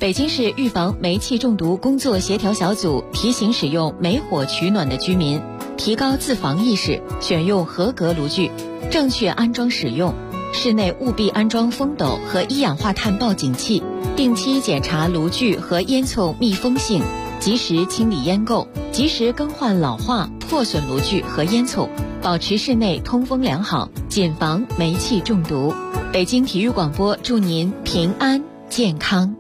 北京市预防煤气中毒工作协调小组提醒使用煤火取暖的居民提高自防意识，选用合格炉具，正确安装使用。室内务必安装风斗和一氧化碳报警器，定期检查炉具和烟囱密封性，及时清理烟垢，及时更换老化、破损炉具和烟囱，保持室内通风良好，谨防煤气中毒。北京体育广播祝您平安健康。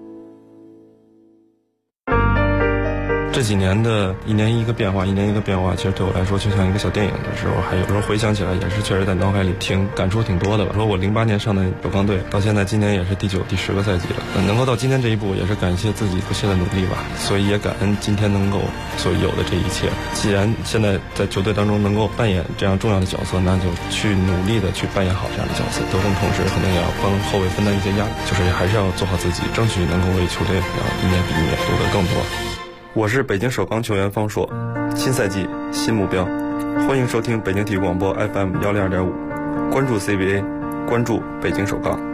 这几年的一年一个变化，其实对我来说就像一个小电影的时候，还有时候回想起来也是确实在脑海里感触挺多的吧。说我08年上的首钢队，到现在今年也是第9、第10个赛季了，能够到今天这一步，也是感谢自己不懈的努力吧。所以也感恩今天能够所有的这一切。既然现在在球队当中能够扮演这样重要的角色，那就去努力的去扮演好这样的角色。得分同时肯定也要帮后卫分担一些压力，就是还是要做好自己，争取能够为球队一年比一年夺得更多。我是北京首钢球员方硕，新赛季新目标，欢迎收听北京体育广播 FM102.5，关注 CBA， 关注北京首钢。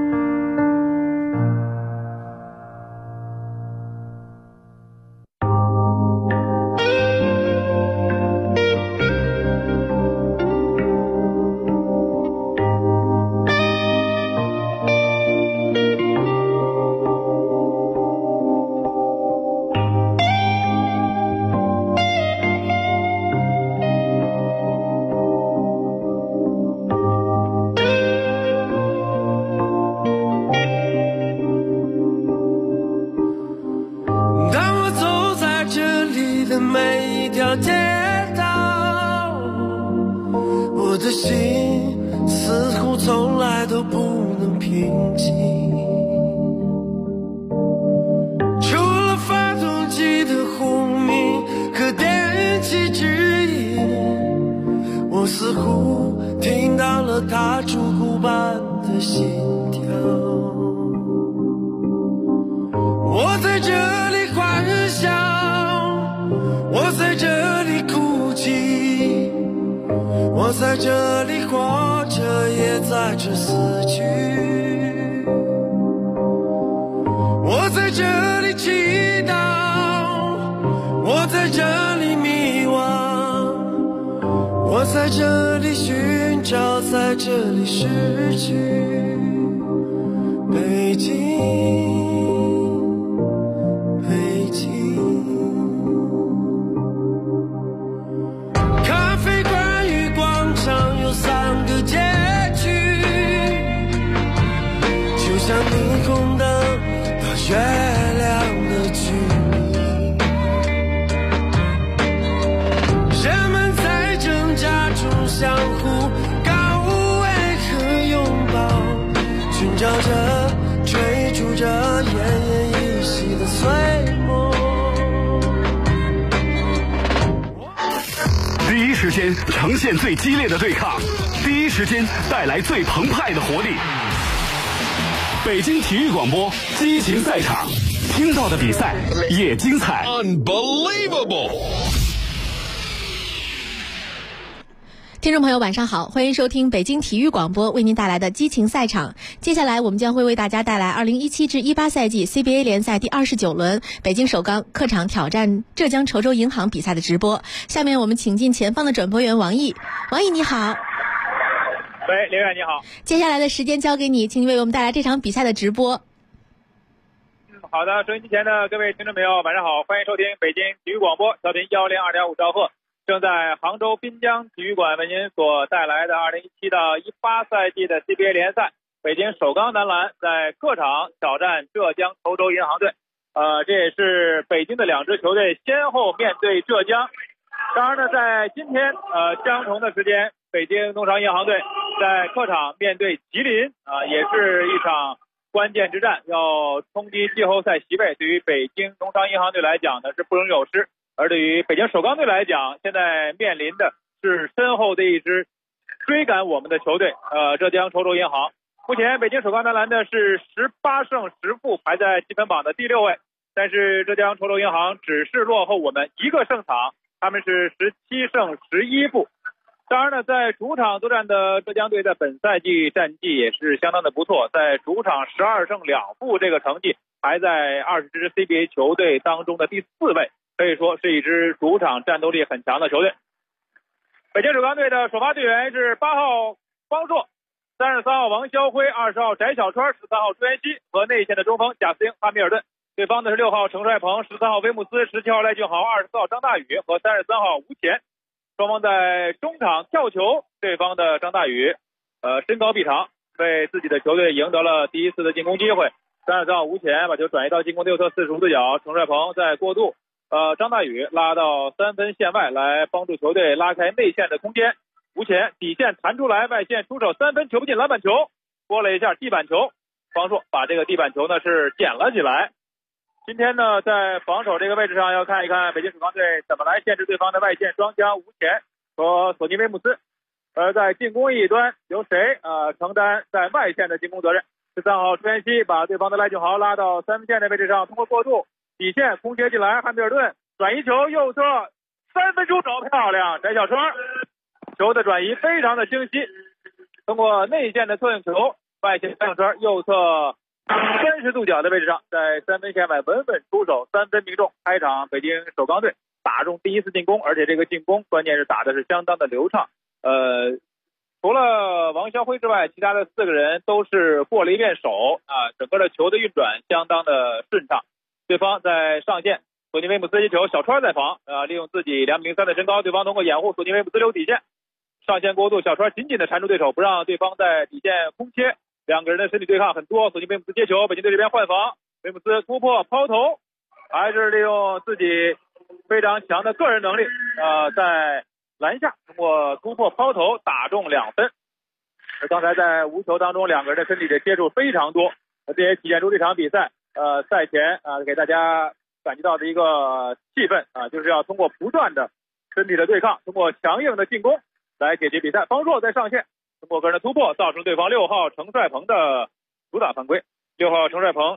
第一时间呈现最激烈的对抗，第一时间带来最澎湃的活力。北京体育广播激情赛场，听到的比赛也精彩。 Unbelievable！ 听众朋友晚上好，欢迎收听北京体育广播为您带来的激情赛场。接下来我们将会为大家带来2017至18赛季 CBA 联赛第29轮北京首钢客场挑战浙江稠州银行比赛的直播。下面我们请进前方的转播员王毅。王毅你好。 喂，刘远你好。 接下来的时间交给你，请你为我们带来这场比赛的直播。 好的，收音机前的各位听众朋友晚上好，欢迎收听北京体育广播调频102.5兆赫。正在杭州滨江体育馆为您所带来的2017到18赛季的 CBA 联赛，北京首钢男篮在客场挑战浙江稠州银行队。这也是北京的两支球队先后面对浙江。当然呢，在今天相同的时间，北京农商银行队在客场面对吉林也是一场关键之战，要冲击季后赛席位。对于北京农商银行队来讲呢，是不容有失。而对于北京首钢队来讲，现在面临的是身后的一支追赶我们的球队，浙江稠州银行。目前北京首钢男篮呢是18胜10负，排在积分榜的第6位。但是浙江稠州银行只是落后我们1个胜场，他们是17胜11负。当然呢，在主场作战的浙江队在本赛季战绩也是相当的不错，在主场12胜2负这个成绩排在20支 CBA 球队当中的第4位，可以说是一支主场战斗力很强的球队。北京首钢队的首发队员是8号方硕、33号王霄辉、20号翟小川、13号朱元熙和内线的中锋贾斯汀、汉密尔顿。对方的是6号程帅鹏、13号威姆斯、17号赖俊豪、24号张大宇和33号吴前。双方在中场跳球，对方的张大宇身高臂长，为自己的球队赢得了第一次的进攻机会。33号吴前把球转移到进攻右侧45度角，程帅鹏在过渡，张大宇拉到3分线外来帮助球队拉开内线的空间。吴前底线弹出来，外线出手3分球不进，篮板球拨了一下地板球，方硕把这个地板球呢是捡了起来。今天呢，在防守这个位置上要看一看北京首钢队怎么来限制对方的外线双枪吴前和索尼威姆斯，而在进攻一端由谁承担在外线的进攻责任。13号朱元熙把对方的赖俊豪拉到3分线的位置上，通过过渡底线空切进来，汉密尔顿转移球右侧3分出手，漂亮，翟小川球的转移非常的清晰，通过内线的策应球，外线翟小川右侧30度角的位置上，在3分线外稳稳出手，3分命中。开场北京首钢队打中第一次进攻，而且这个进攻关键是打的是相当的流畅。除了王霄辉之外，其他的4个人都是过了一遍手整个的球的运转相当的顺畅。对方在上线，索尼威姆斯接球，小川在防利用自己2.03米的身高，对方通过掩护，索尼威姆斯留底线，上线过渡，小川紧紧的缠住对手，不让对方在底线空切。2个人的身体对抗很多，索尼威姆斯接球，北京队这边换防，威姆斯突破抛投，还是利用自己非常强的个人能力在篮下通过突破抛投打中2分。刚才在无球当中2个人的身体的接触非常多，这也体现出这场比赛赛前给大家感觉到的一个气氛就是要通过不断的身体的对抗，通过强硬的进攻来解决比赛。方硕在上线通过个人的突破造成对方6号程帅鹏的主打犯规。6号程帅鹏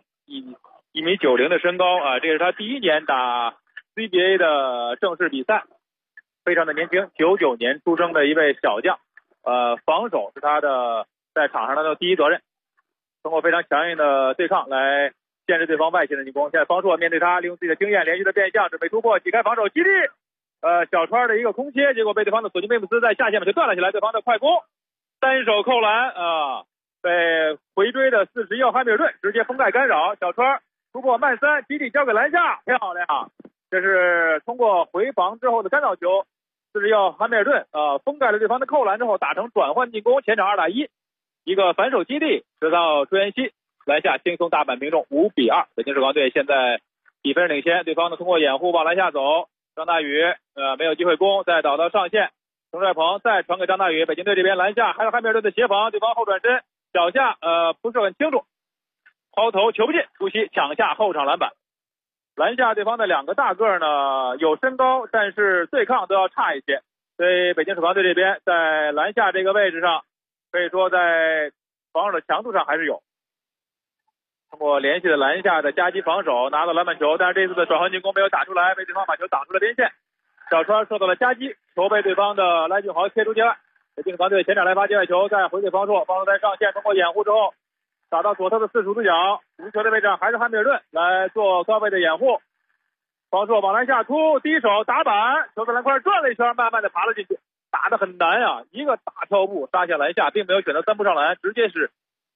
1.90米的身高这是他第1年打 CBA 的正式比赛，非常的年轻，99年出生的一位小将。防守是他的在场上的第一责任，通过非常强硬的对抗来限制对方外线的进攻。现在方硕面对他，利用自己的经验连续的变向，准备突破挤开防守基地，小川的一个空切，结果被对方的索尼威姆斯在下线把球断了起来，对方的快攻单手扣篮被回追的41号汉密尔顿直接封盖干扰，小川突破慢3基地交给篮下，漂亮，这是通过回防之后的干扰球，41号汉密尔顿封盖了对方的扣篮之后打成转换进攻，前场2打1，一个反手基地13号朱元熙篮下轻松大板命中5-2，北京首钢队现在比分领先，对方呢通过掩护往篮下走，张大宇没有机会攻，再倒到上线，程帅鹏再传给张大宇，北京队这边篮下还有汉密尔顿的协防，对方后转身脚下不是很清楚，抛投球不进，朱熹抢下后场篮板。篮下对方的2个大个呢有身高，但是对抗都要差一些，所以北京首钢队这边在篮下这个位置上可以说在防守的强度上还是有，通过连续的篮下的夹击防守拿到篮板球，但是这次的转换进攻没有打出来，被对方把球挡出了边线，小川受到了夹击，球被对方的赖俊豪切出界外，北京首钢队前场来发界外球，再回给方硕，方硕在上线通过掩护之后打到左侧的45度角，无球的位置上还是汉密尔顿来做高位的掩护，方硕往篮下突，低手打板，球在篮筐转了一圈，慢慢的爬了进去，打得很难一个大跳步杀下篮下，并没有选择3步上篮，直接是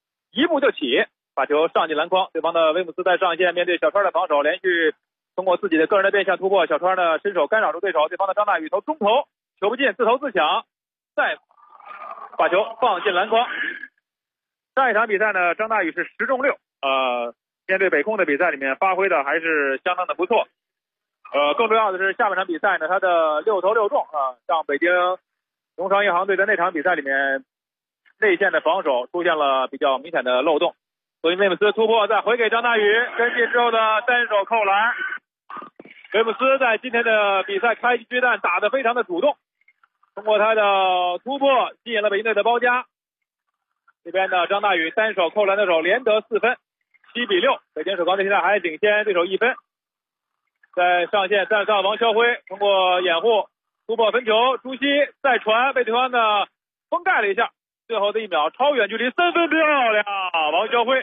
1步就起，把球上进篮筐。对方的威姆斯在上线面对小川的防守，连续通过自己的个人的变向突破，小川呢伸手干扰住对手，对方的张大宇投中投，球不进，自投自抢，再把球放进篮筐。上一场比赛呢，张大宇是10中6，面对北控的比赛里面发挥的还是相当的不错。更重要的是下半场比赛呢，他的6投6中像北京农商银行队的那场比赛里面，内线的防守出现了比较明显的漏洞。索尼威姆斯突破，再回给张大宇，跟进之后的单手扣篮。威姆斯在今天的比赛开局阶段打得非常的主动，通过他的突破吸引了北京队的包夹。这边的张大宇单手扣篮的手连得4分，7-6，北京首钢队现在还领先对手1分。在上线站上王霄辉，通过掩护突破分球，朱熹再传被对方的封盖了一下，最后的1秒超远距离3分，漂亮！王霄辉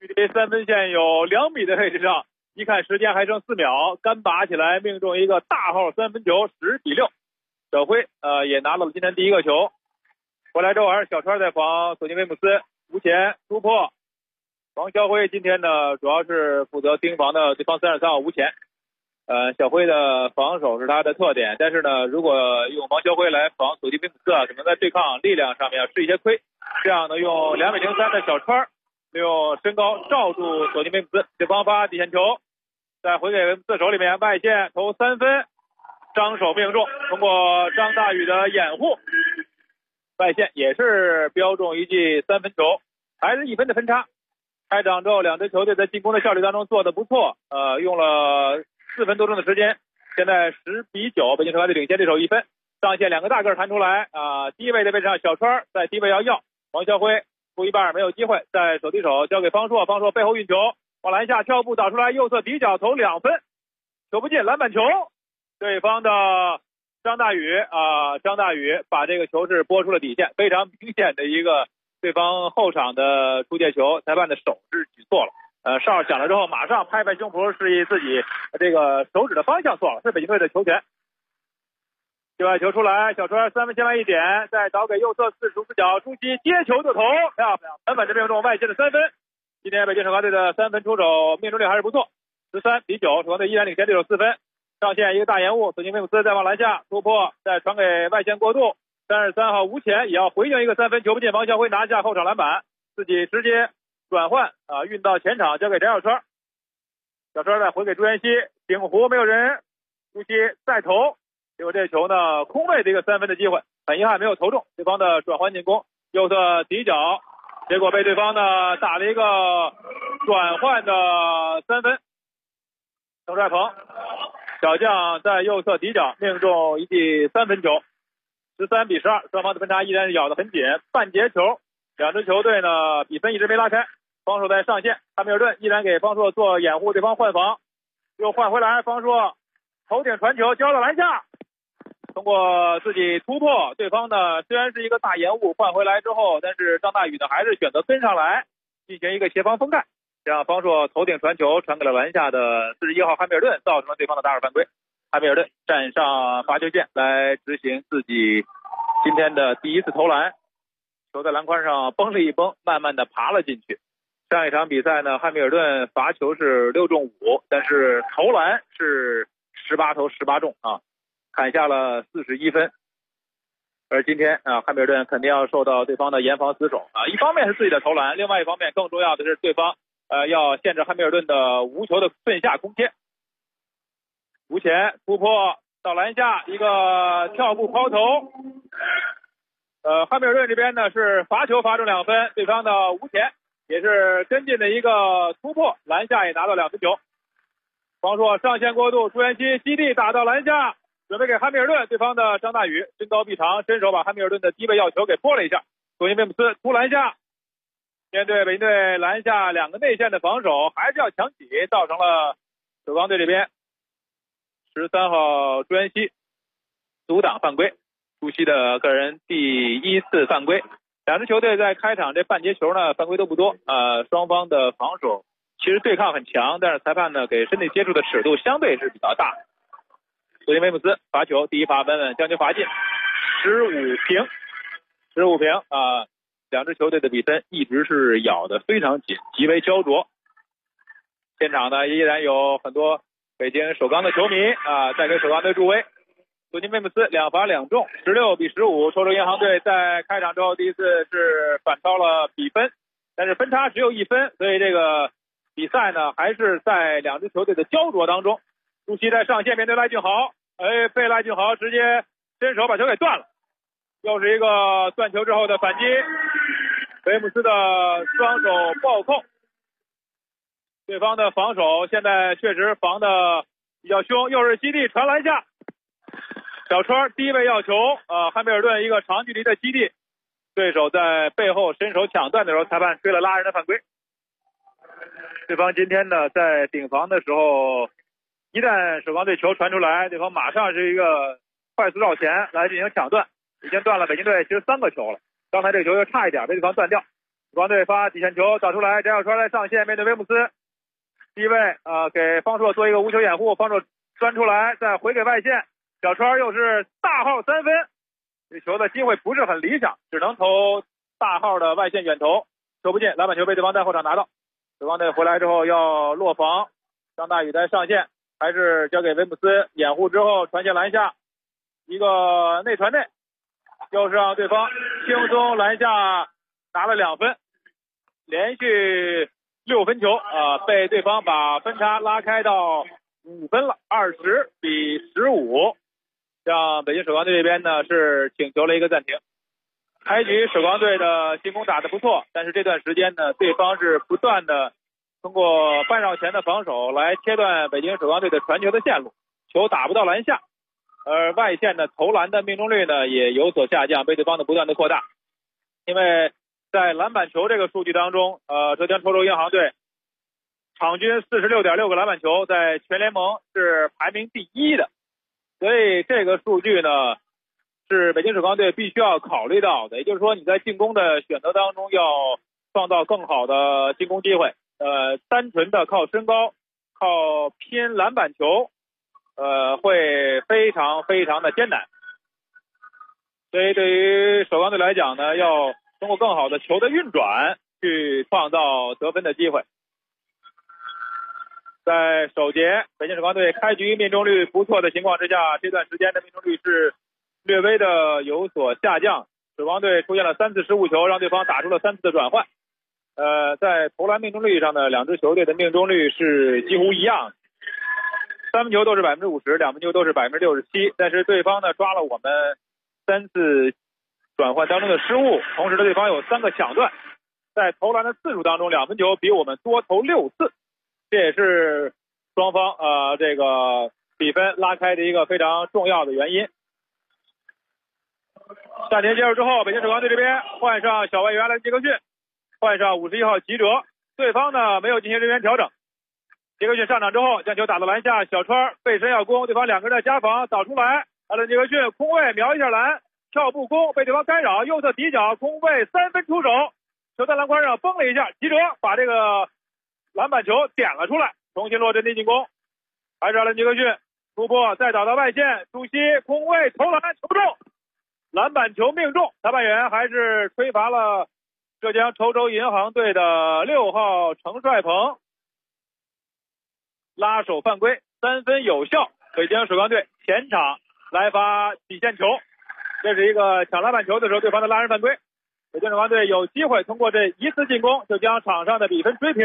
距离3分线有2米的位置上，一看时间还剩4秒，干拔起来命中一个大号3分球，10比6。小辉也拿到了今天第1个球。回来周二，小川在防索尼威姆斯，无前突破。王肖辉今天呢主要是负责盯防的对方33号无前。小辉的防守是他的特点，但是呢，如果用王肖辉来防索尼威姆斯可能在对抗力量上面要吃一些亏。这样呢，用2.03米的小川利用身高罩住索尼威姆斯，对方发底线球，再回给威姆斯手里面，外线投3分，张手命中，通过张大宇的掩护，外线也是标中一记3分球，还是1分的分差。开场之后，两支球队在进攻的效率当中做得不错，用了4分多钟的时间，现在10比9，北京首钢队领先对手1分。上线2个大个弹出来，低位的位置上小川在低位要，王肖辉负一半没有机会，在手递手交给方硕，方硕背后运球往篮下跳步打出来，右侧底角投2分，球不进，篮板球。对方的张大宇把这个球是拨出了底线，非常明显的一个对方后场的出界球，裁判的手是举错了。哨响了之后，马上拍拍胸脯示意自己这个手指的方向错了，是北京队的球权。界外球出来，小川3分线外一点，再倒给右侧45角，朱熹接球就投，漂亮，稳稳的命中外线的3分。今天北京首钢队的3分出手命中率还是不错，13比9，首钢队依然领先对手4分。上线一个大延误，索尼威姆斯再往篮下突破，再传给外线过渡，33号无前也要回应一个3分球不进，王肖辉拿下后场篮板，自己直接转换运到前场交给翟小川，小川再回给朱彦曦，顶弧没有人，朱熹再投，结果这球呢空位的一个3分的机会，很遗憾没有投中，对方的转换进攻右侧底角，结果被对方呢打了一个转换的3分。郑帅鹏小将在右侧底角命中一记3分球，13比12，双方的分差依然是咬得很紧。半截球，两支球队呢比分一直没拉开。方硕在上线，汉密尔顿依然给方硕做掩护，对方换防，又换回来，方硕头顶传球交到篮下，通过自己突破，对方呢虽然是一个大延误换回来之后，但是张大宇呢还是选择跟上来进行一个协防封盖，让方硕头顶传球传给了篮下的41号汉密尔顿，造成了对方的打尔犯规。汉密尔顿站上罚球线来执行自己今天的第1次投篮，球在篮筐上绷了一绷，慢慢的爬了进去。上一场比赛呢，汉密尔顿罚球是6中5，但是投篮是18投18中砍下了41分。而今天汉密尔顿肯定要受到对方的严防死守一方面是自己的投篮，另外一方面更重要的是对方要限制汉密尔顿的无球的顺下攻切。无前突破到篮下一个跳步抛投，汉密尔顿这边呢是罚球罚中2分，对方的无前也是跟进的一个突破，篮下也拿到2分球。方硕上线过渡，朱彦曦基地打到篮下，准备给汉密尔顿，对方的张大宇身高臂长，伸手把汉密尔顿的低位要球给拨了一下，索尼威姆斯突篮下，面对北京队篮下2个内线的防守，还是要抢起，造成了首钢队这边13号朱彦曦阻挡犯规，朱熹的个人第1次犯规。两支球队在开场这半节球呢犯规都不多双方的防守其实对抗很强，但是裁判呢给身体接触的尺度相对是比较大。索尼威姆斯罚球第一罚稳稳将球罚进，15平两支球队的比分一直是咬得非常紧，极为焦灼。现场呢依然有很多北京首钢的球迷在给首钢队助威。索尼威姆斯2罚2中，16比15，滁州银行队在开场之后第一次是反超了比分，但是分差只有1分，所以这个比赛呢还是在两支球队的焦灼当中。朱熹在上线面对赖俊豪，被赖俊豪直接伸手把球给断了，又是一个断球之后的反击，威姆斯的双手暴扣，对方的防守现在确实防的比较凶，又是基地传篮下，小川低位要球汉密尔顿一个长距离的基地，对手在背后伸手抢断的时候，裁判吹了拉人的犯规。对方今天呢在顶防的时候，一旦首钢队球传出来，对方马上是一个快速绕前来进行抢断，已经断了北京队其实3个球了，刚才这个球又差一点被对方断掉。 光队发底线球打出来，翟小川来上线面对威姆斯，低位给方硕做一个无球掩护，方硕钻出来再回给外线，小川又是大号3分，这球的机会不是很理想，只能投大号的外线远投，球不进，篮板球被对方在后场拿到。水光队回来之后要落防，张大宇在上线，还是交给威姆斯掩护之后传线篮下，一个内传内，又是让对方轻松篮下拿了2分，连续6分球被对方把分差拉开到5分了，20比15，让北京水光队这边呢是请求了一个暂停。开局水光队的进攻打得不错，但是这段时间呢，对方是不断的通过半绕前的防守来切断北京水光队的传球的线路，球打不到篮下，而外线的投篮的命中率呢也有所下降，被对方的不断的扩大。因为在篮板球这个数据当中，浙江稠州银行队场均46.6个篮板球，在全联盟是排名第1的，所以这个数据呢是北京水光队必须要考虑到的，也就是说你在进攻的选择当中要创造更好的进攻机会，单纯的靠身高靠拼篮板球会非常非常的艰难，所以对于水光队来讲呢，要通过更好的球的运转去创造得分的机会。在首节北京水光队开局命中率不错的情况之下，这段时间的命中率是略微的有所下降，水光队出现了3次失误球，让对方打出了3次的转换。在投篮命中率上呢，两支球队的命中率是几乎一样的，3分球都是 50%，2分球都是 67%， 但是对方呢抓了我们3次转换当中的失误，同时呢对方有3个抢断，在投篮的次数当中2分球比我们多投6次，这也是双方这个比分拉开的一个非常重要的原因。暂停结束之后，北京水光队这边换上小外援来杰克逊，换上51号吉哲，对方呢没有进行人员调整。杰克逊上场之后将球打到篮下，小川背身要攻，对方2个人的夹防倒出来，艾伦杰克逊空位瞄一下篮，跳步攻被对方干扰，右侧底角空位3分出手，球在篮筐上崩了一下，吉哲把这个篮板球点了出来，重新落阵地进攻，还是艾伦杰克逊突破再倒到外线，朱熹空位投篮球不中，篮板球命中，裁判员还是吹罚了浙江稠州银行队的6号程帅鹏拉手犯规，3分有效，北京水光队前场来发底线球，这是一个抢篮板球的时候对方的拉人犯规，北京水光队有机会通过这一次进攻就将场上的比分追平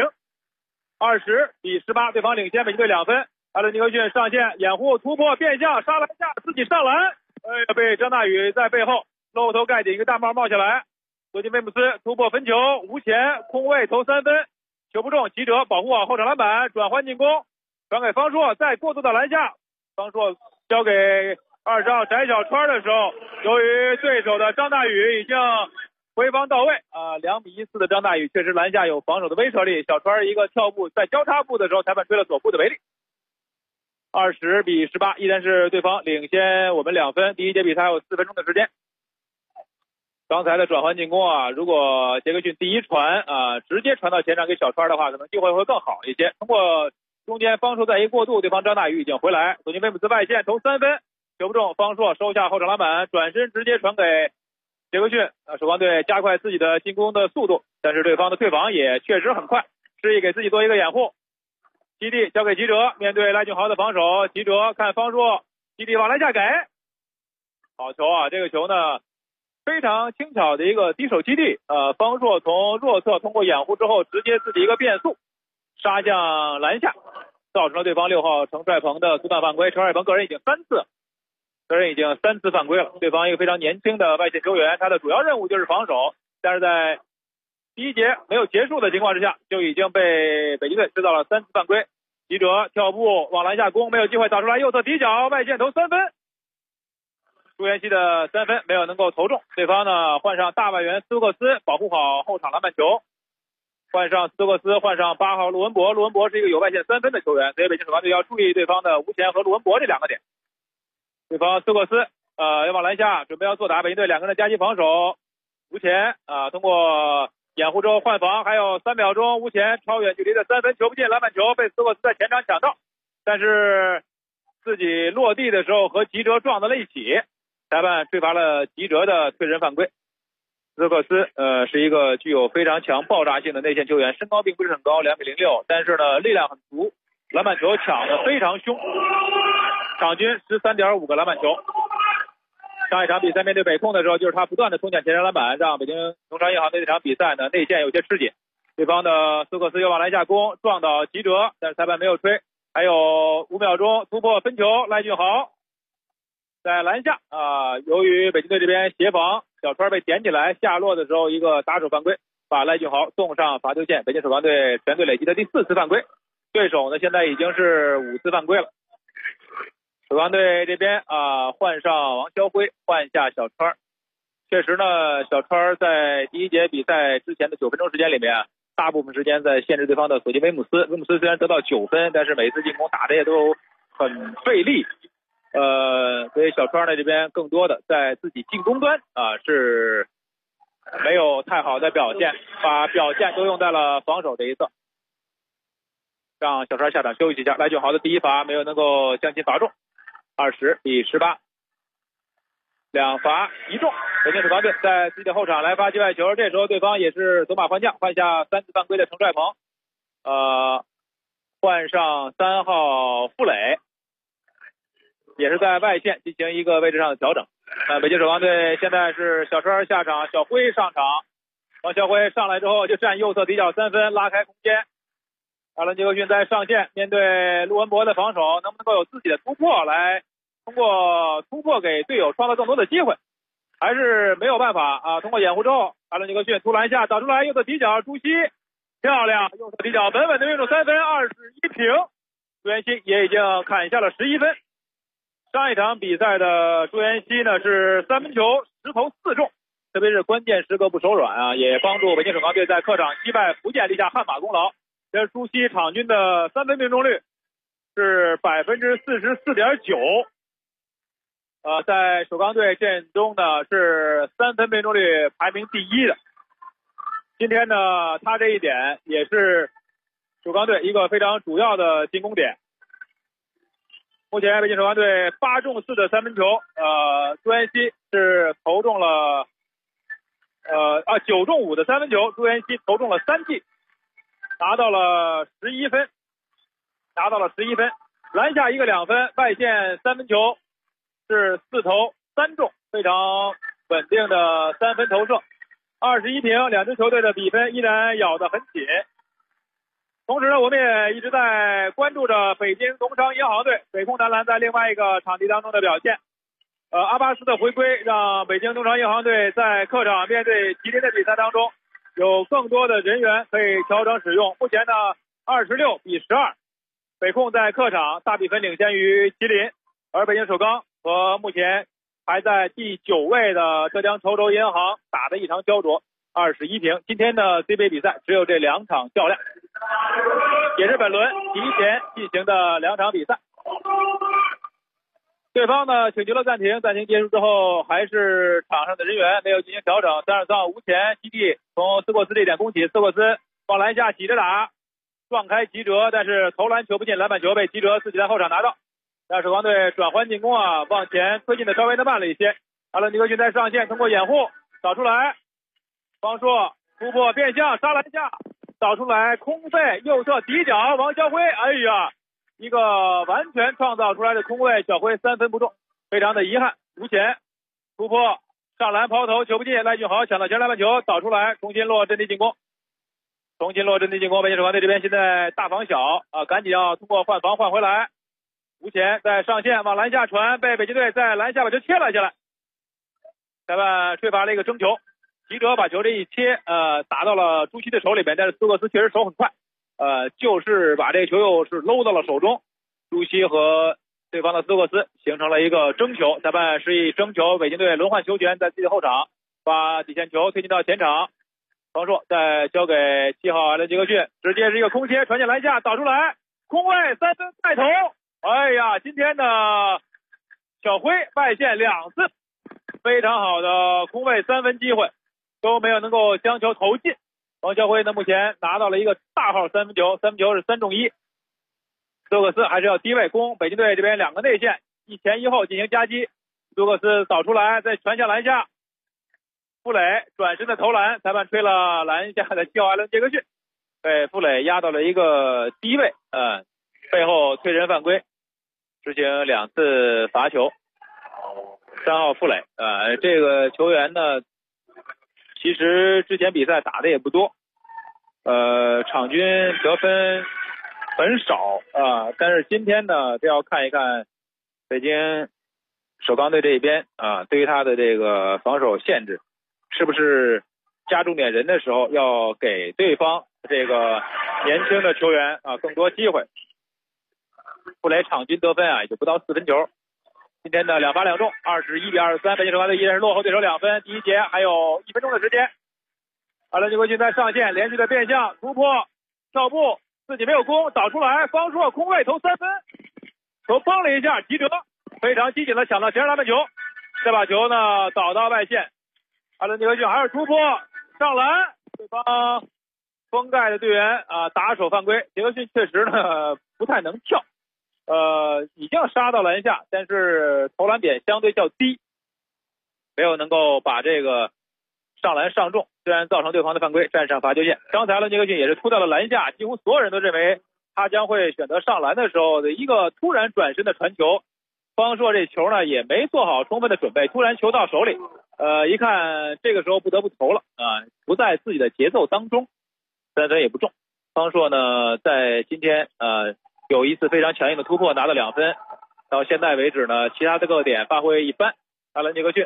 ，20比18，对方领先北京队2分。艾伦尼克逊上线掩护突破变向杀篮下，自己上篮，被张大宇在背后露头盖顶一个大帽冒下来，索金威姆斯突破分球无前空位投3分，球不中，吉哲保护好后场篮板，转换进攻，传给方硕，再过渡到篮下，方硕交给20号翟小川的时候，由于对手的张大宇已经回防到位2比14的张大宇确实篮下有防守的威慑力，小川一个跳步在交叉步的时候裁判吹了左步的违例。20比18，依然是对方领先我们2分，第一节比赛还有4分钟的时间。刚才的转换进攻如果杰克逊第一传直接传到前场给小川的话，可能机会会更好一些，通过中间方硕再一过渡，对方张大宇已经回来，索金威姆斯外线投3分球不中，方硕收下后场篮板，转身直接传给杰克逊，水光队加快自己的进攻的速度，但是对方的退防也确实很快，示意给自己做一个掩护，基地交给吉哲，面对赖俊豪的防守，吉哲看方硕，基地往篮下给好球这个球呢非常轻巧的一个低手基地，方硕从弱侧通过掩护之后直接自己一个变速杀向篮下，造成了对方6号程帅鹏的阻挡犯规，程帅鹏个人已经3次犯规了，对方一个非常年轻的外线球员，他的主要任务就是防守，但是在第一节没有结束的情况之下就已经被北京队制造了3次犯规，吉哲跳步往篮下攻没有机会打出来，右侧底角外线投3分，朱元熙的3分没有能够投中，对方呢换上大外援斯克斯保护好后场篮板球，换上斯克斯换上8号陆文博，陆文博是一个有外线3分的球员，所以北京水光队要注意对方的吴前和陆文博这2个点，对方斯克斯要往篮下准备要作打，北京队2个人的夹击防守，吴前通过掩护之后换防，还有3秒钟，吴前超远距离的3分球不进，篮板球被斯沃斯在前场抢到，但是自己落地的时候和吉哲撞到了一起，裁判吹罚了吉哲的推人犯规。斯科斯是一个具有非常强爆炸性的内线球员，身高并不是很高，2.06米，但是呢力量很足，篮板球抢得非常凶，场均13.5个篮板球。上一场比赛面对北控的时候，就是他不断的冲抢前场篮板，让北京农商银行队这场比赛呢内线有些吃紧。对方的斯科斯又往篮下攻，撞倒吉哲，但是裁判没有吹。还有5秒钟突破分球，赖俊豪在篮下由于北京队这边协防，小川被点起来，下落的时候一个打手犯规，把赖俊豪送上罚球线。北京首钢队全队累计的第4次犯规，对手呢现在已经是5次犯规了。首钢队这边换上王霄辉，换下小川。确实呢，小川在第一节比赛之前的9分钟时间里面，大部分时间在限制对方的索金威姆斯。威姆斯虽然得到9分，但是每次进攻打的也都很费力。所以小川呢这边更多的在自己进攻端是没有太好的表现，把表现都用在了防守这一侧。让小川下场休息一下。赖俊豪的第一罚没有能够将其罚中，20-18，两罚一中。北京首钢队在自己的后场来发界外球，这时候对方也是走马换将，换下3次犯规的程帅鹏，换上3号傅磊，也是在外线进行一个位置上的调整。北京首钢队现在是小川下场，小辉上场。王小辉上来之后就站右侧底角3分，拉开空间。阿伦杰克逊在上线，面对陆文博的防守，能不能够有自己的突破，来通过突破给队友创造更多的机会？还是没有办法通过掩护之后，阿伦杰克逊突篮下打出来，右侧底角朱熹漂亮，右侧底角稳稳的命中3分，21平。朱彦西也已经砍下了11分。上一场比赛的朱彦西呢是3分球10投4中，特别是关键时刻不手软也帮助北京首钢队在客场击败福建立下汗马功劳。这朱熹场均的3分命中率是44.9%，在首钢队阵中呢是3分命中率排名第1的。今天呢，他这一点也是首钢队一个非常主要的进攻点。目前北京首钢队8中4的3分球，朱彦西是投中了9中5的3分球，朱彦西投中了3记，拿到了11分，篮下一个2分，外线3分球是4投3中，非常稳定的3分投射。21平，两支球队的比分依然咬得很紧。同时呢，我们也一直在关注着北京农商银行队北控男篮在另外一个场地当中的表现。阿巴斯的回归让北京农商银行队在客场面对吉林的比赛当中有更多的人员可以调整使用。目前呢26-12，北控在客场大比分领先于吉林，而北京首钢和目前排在第9位的浙江稠州银行打的一场焦灼，21平。今天的 CBA 比赛只有这2场较量，也是本轮提前进行的2场比赛。对方呢请求了暂停，暂停结束之后还是场上的人员没有进行调整。33号吴前基地从斯科斯这点攻起，斯科斯往篮下挤着打，撞开吉哲，但是投篮球不进，篮板球被吉哲自己在后场拿到。让首钢队转换进攻往前推进的稍微的慢了一些。阿伦尼克逊在上线通过掩护导出来，方硕突破变向杀篮下导出来，空位右侧底角王霄辉，一个完全创造出来的空位，小辉3分不中，非常的遗憾。吴前突破上篮抛投球不进，赖俊豪抢到前篮板球导出来，重新落阵地进攻。北京首钢队这边现在大防小赶紧要通过换防换回来。吴前在上线往篮下传，被北京队在篮下把球切了下来，裁判吹罚了一个争球。吉哲把球这一切打到了朱熹的手里面，但是斯科斯确实手很快，就是把这个球又是搂到了手中。朱熹和对方的斯科斯形成了一个争球，裁判示意争球，北京队轮换球权，在自己的后场把底线球推进到前场。方硕再交给7号阿伦杰克逊，直接是一个空切传进篮下导出来，空位3分带投。今天的小辉外线2次非常好的空位3分机会都没有能够将球投进， 王肖辉呢目前拿到了一个大号三分球，三分球是3中1。斯图克斯还是要低位攻，北京队这边2个内线一前一后进行夹击，斯图克斯扫出来，再传向篮下，傅磊转身的投篮，裁判吹了篮下的7号艾伦杰克逊，被傅磊压到了一个低位，背后推人犯规，执行2次罚球。3号傅磊，这个球员呢，其实之前比赛打的也不多，场均得分很少啊，但是今天呢，这要看一看北京首钢队这一边啊，对于他的这个防守限制，是不是加重点人的时候要给对方这个年轻的球员啊更多机会。傅磊场均得分啊也就不到4分球。今天的2罚2中，21-23，北京首钢队依然是落后对手2分。第一节还有1分钟的时间，阿伦杰克逊在上线连续的变向突破跳步，自己没有攻，找出来，方硕空位投3分，球崩了一下，吉哲非常机警的抢到前篮板球，这把球呢倒到外线，阿伦杰克逊还是突破上篮，对方封盖的队员啊打手犯规，杰克逊确实呢不太能跳。已经杀到篮下，但是投篮点相对较低，没有能够把这个上篮上中，虽然造成对方的犯规，站上罚球线。刚才阿伦杰克逊也是突到了篮下，几乎所有人都认为他将会选择上篮的时候的一个突然转身的传球，方硕这球呢也没做好充分的准备，突然球到手里，一看这个时候不得不投了啊，不在自己的节奏当中，3分也不中。方硕呢在今天有一次非常强硬的突破，拿到2分。到现在为止呢，其他的各个点发挥一般。阿伦杰克逊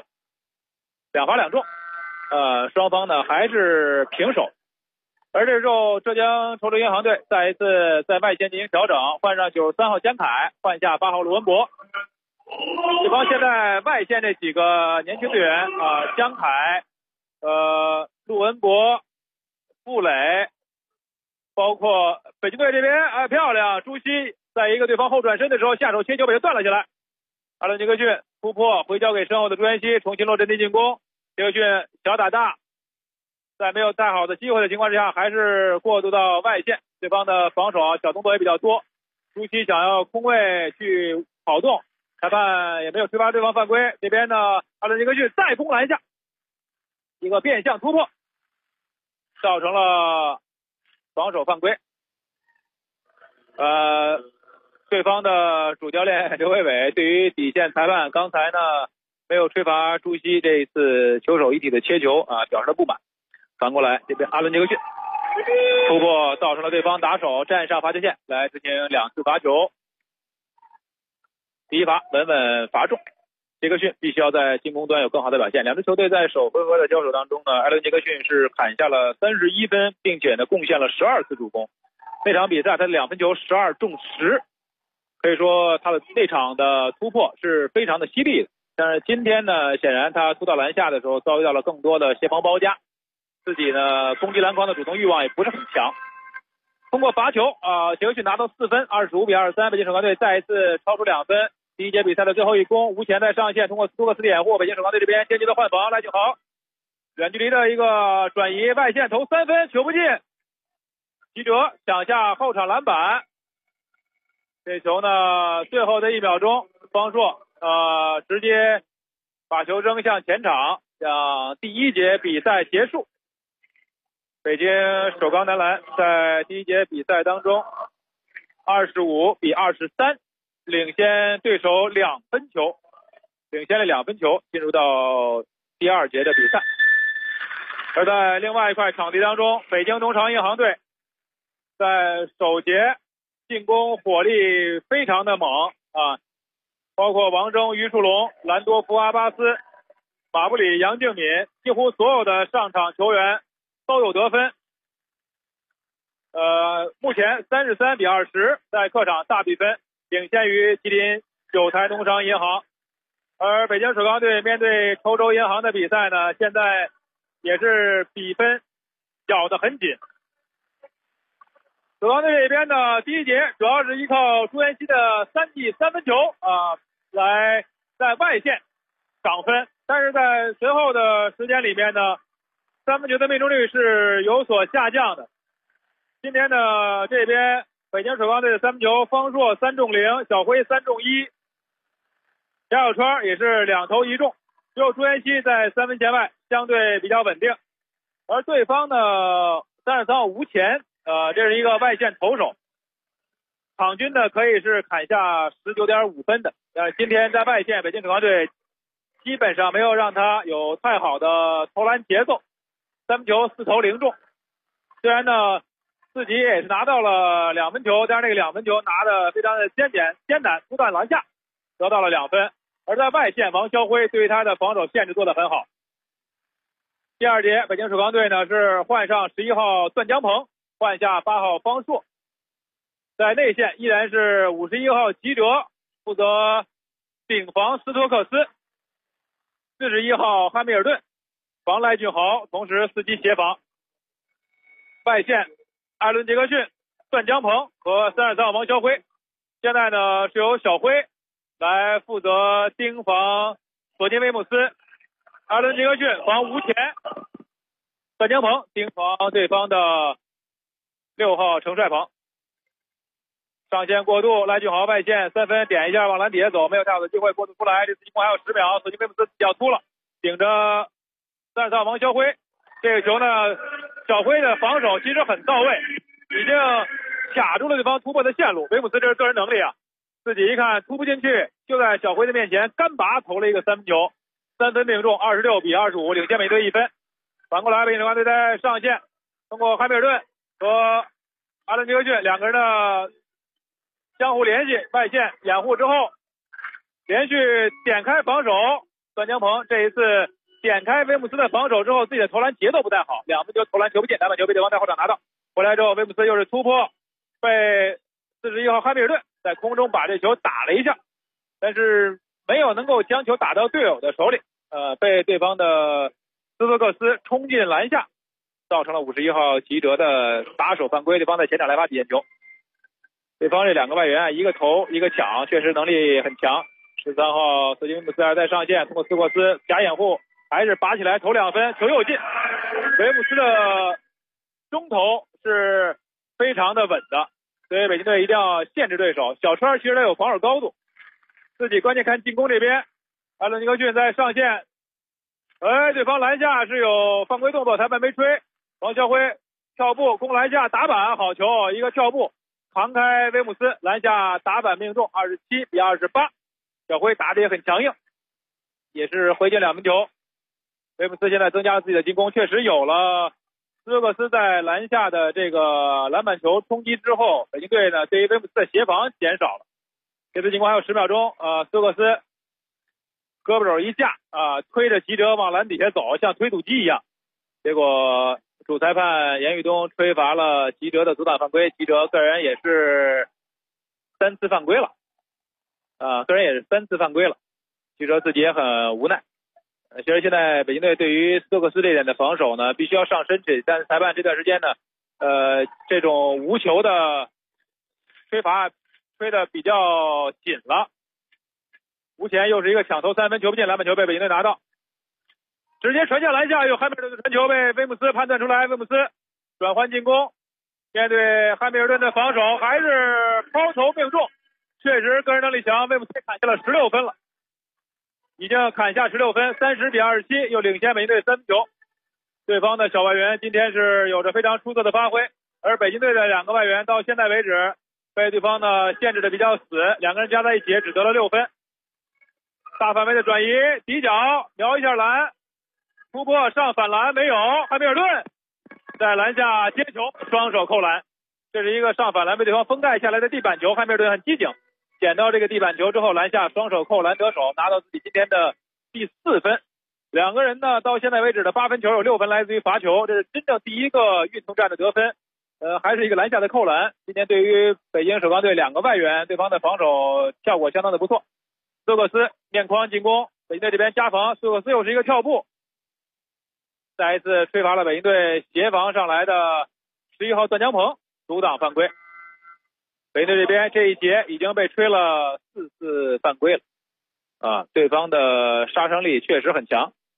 2罚2中，双方呢还是平手。而这时候，浙江稠州银行队再一次在外线进行调整，换上93号江凯，换下8号陆文博。对方现在外线这几个年轻队员江凯、陆文博、傅磊。包括北京队这边漂亮，朱熹在一个对方后转身的时候下手切球把球断了下来，阿伦杰克逊突破回交给身后的朱彦西，重新落阵地进攻，杰克逊小打大，在没有太好的机会的情况之下还是过渡到外线，对方的防守小动作也比较多，朱熹想要空位去跑动，裁判也没有吹罚对方犯规，这边呢阿伦杰克逊再攻篮下，一个变向突破造成了防守犯规，对方的主教练刘伟伟对于底线裁判刚才呢没有吹罚朱熹这一次球手一体的切球表示了不满。反过来，这边阿伦杰克逊突破造成了对方打手站上罚球线来执行2次罚球，第一罚稳稳罚中，杰克逊必须要在进攻端有更好的表现。两支球队在首回合的交手当中呢，艾伦杰克逊是砍下了31分，并且呢贡献了12次助攻。那场比赛他的2分球12中10，可以说他的那场的突破是非常的犀利的。但是今天呢，显然他突到篮下的时候遭遇到了更多的协防包夹，自己呢攻击篮筐的主动欲望也不是很强。通过罚球杰克逊拿到4分，25-23，北京首钢队再一次超出2分。第一节比赛的最后一攻，吴前在上线通过斯图克斯掩护，北京首钢队这边间接的换防，赖俊豪远距离的一个转移，外线投3分，球不进，吉哲抢下后场篮板，这球呢最后的1秒钟，方硕直接把球扔向前场，让第一节比赛结束。北京首钢男篮在第一节比赛当中25-23领先对手2分球，领先了2分球，进入到第二节的比赛。而在另外一块场地当中，北京农场银行队在首节进攻火力非常的猛包括王铮、于树龙、兰多夫、阿巴斯、马布里、杨敬敏，几乎所有的上场球员都有得分。目前33-20，在客场大比分领先于吉林九台农商银行。而北京首钢队面对稠州银行的比赛呢，现在也是比分咬得很紧。首钢队这边呢，第一节主要是依靠朱彦西的3记3分球来在外线涨分，但是在随后的时间里面呢， 三分球的命中率是有所下降的。今天呢，这边北京首钢队的三分球，方硕3中0，小辉3中1，贾小川也是2投1中，只有朱彦曦在3分线外相对比较稳定。而对方呢，33号吴前，这是一个外线投手，场均呢可以是砍下 19.5 分的。今天在外线，北京首钢队基本上没有让他有太好的投篮节奏，三分球4投0中。虽然呢自己也是拿到了2分球，但是那个2分球拿的非常的艰难，突断篮下得到了2分。而在外线，王霄辉对他的防守限制做得很好。第二节，北京首钢队呢是换上11号段江鹏，换下8号方硕。在内线依然是51号吉哲负责顶防斯托克斯，41号汉密尔顿防赖俊豪，同时伺机协防。外线艾伦杰克逊、段江鹏和33号王霄辉，现在呢是由小辉来负责盯防索尼威姆斯，艾伦杰克逊防吴前，段江鹏盯防对方的6号程帅鹏。上线过渡，赖俊豪外线3分点一下往篮底下走，没有太好的机会过渡出来，这次进攻还有10秒，索尼威姆斯比较粗了，顶着33号王霄辉。这个球呢，小辉的防守其实很到位，已经卡住了对方突破的线路。威姆斯这是个人能力啊，自己一看突不进去，就在小辉的面前干拔投了一个3分球，3分命中，26-25，领先美队1分。反过来，北京首钢队在上线，通过汉密尔顿和阿伦杰克逊2个人的相互联系，外线掩护之后，连续点开防守。段江鹏这一次点开威姆斯的防守之后，自己的投篮节奏不太好，2分球投篮球不进，篮板球被对方在后场拿到。回来之后，威姆斯又是突破，被41号汉密尔顿在空中把这球打了一下，但是没有能够将球打到队友的手里，被对方的斯托克斯冲进篮下，造成了51号吉哲的打手犯规，对方在前场来发底线球。对方这2个外援，一个投一个抢，确实能力很强。13号斯基威姆斯在上线，通过斯霍斯假掩护，还是拔起来投2分，球又进。威姆斯的中投是非常的稳的，所以北京队一定要限制对手。小川其实他有防守高度，自己关键看进攻这边。艾伦尼克逊在上线，对方篮下是有犯规动作，裁判没吹。王霄辉跳步攻篮下打板，好球，一个跳步扛开威姆斯，篮下打板命中，27-28。小辉打得也很强硬，也是回进2分球。威姆斯现在增加了自己的进攻，确实有了斯托克斯在篮下的这个篮板球冲击之后，北京队呢对于威姆斯的协防减少了。这次进攻还有10秒钟，斯托克斯胳膊肘一下推着吉哲往篮底下走，像推土机一样。结果主裁判严玉东吹罚了吉哲的阻挡犯规，吉哲个人也是3次犯规了。个人也是3次犯规了，吉哲自己也很无奈。其实现在北京队对于斯托克斯这点的防守呢，必须要上身去，但是裁判这段时间呢，这种无球的吹罚吹的比较紧了。吴前又是一个抢投3分球不进，篮板球被北京队拿到，直接传向篮下，有汉密尔顿的传球被威姆斯判断出来，威姆斯转换进攻，面对汉密尔顿的防守还是抛投命中。确实个人能力强，威姆斯砍下了16分了，已经砍下16分，30-27，又领先北京队3分球。对方的小外援今天是有着非常出色的发挥，而北京队的2个外援到现在为止被对方呢限制的比较死，2个人加在一起只得了6分。大范围的转移，底角瞄一下篮，突破上反篮没有，汉密尔顿在篮下接球，双手扣篮。这是一个上反篮被对方封盖下来的地板球，汉密尔顿很机警，捡到这个地板球之后，篮下双手扣篮得手，拿到自己今天的第4分。2个人呢，到现在为止的8分球有6分来自于罚球，这是真正第一个运动战的得分。还是一个篮下的扣篮。今天对于北京首钢队2个外援，对方的防守效果相当的不错。斯托克斯面框进攻，北京队这边加防，斯托克斯又是一个跳步，再一次吹罚了北京队协防上来的11号段江鹏阻挡犯规。北京队这边这一节已经被吹了4次犯规了对方的杀伤力确实很强。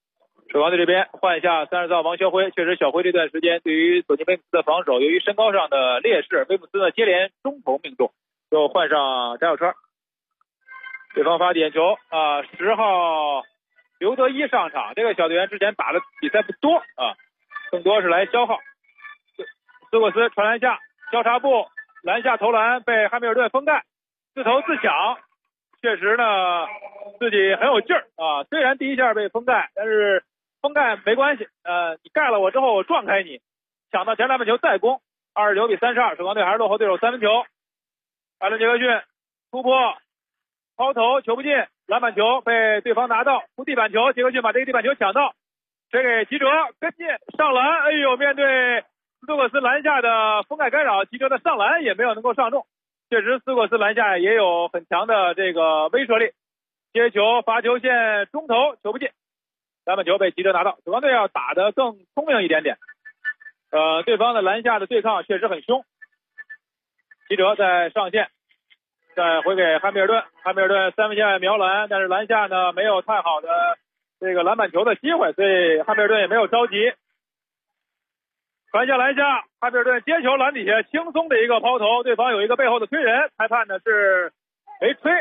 守防队这边换下34号王肖辉，确实小辉这段时间对于索尼威姆斯的防守，由于身高上的劣势，威姆斯呢接连中投命中，又换上翟小川。对方发点球10号刘德一上场，这个小队员之前打的比赛不多更多是来消耗。斯库斯传篮下交叉步篮下投篮被汉密尔顿封盖，自投自抢，确实呢自己很有劲儿虽然第一下被封盖，但是封盖没关系你盖了我之后我撞开你，抢到前篮板球再攻，29比32，守防队还是落后对手3分球。艾伦杰克逊突破抛投球不进，篮板球被对方拿到，扑地板球，杰克逊把这个地板球抢到，推给齐哲跟进上篮，哎呦，面对斯托克斯篮下的封盖干扰，齐哲的上篮也没有能够上中，确实斯托克斯篮下也有很强的这个威慑力。接球罚球线中投球不进，篮板球被齐哲拿到，守防队要打得更聪明一点点。对方的篮下的对抗确实很凶。齐哲在上线，再回给汉密尔顿，汉密尔顿3分线外瞄篮，但是篮下呢没有太好的这个篮板球的机会，所以汉密尔顿也没有着急。传下篮下，汉密尔顿接球篮底下轻松的一个抛投，对方有一个背后的推人，裁判呢是没吹，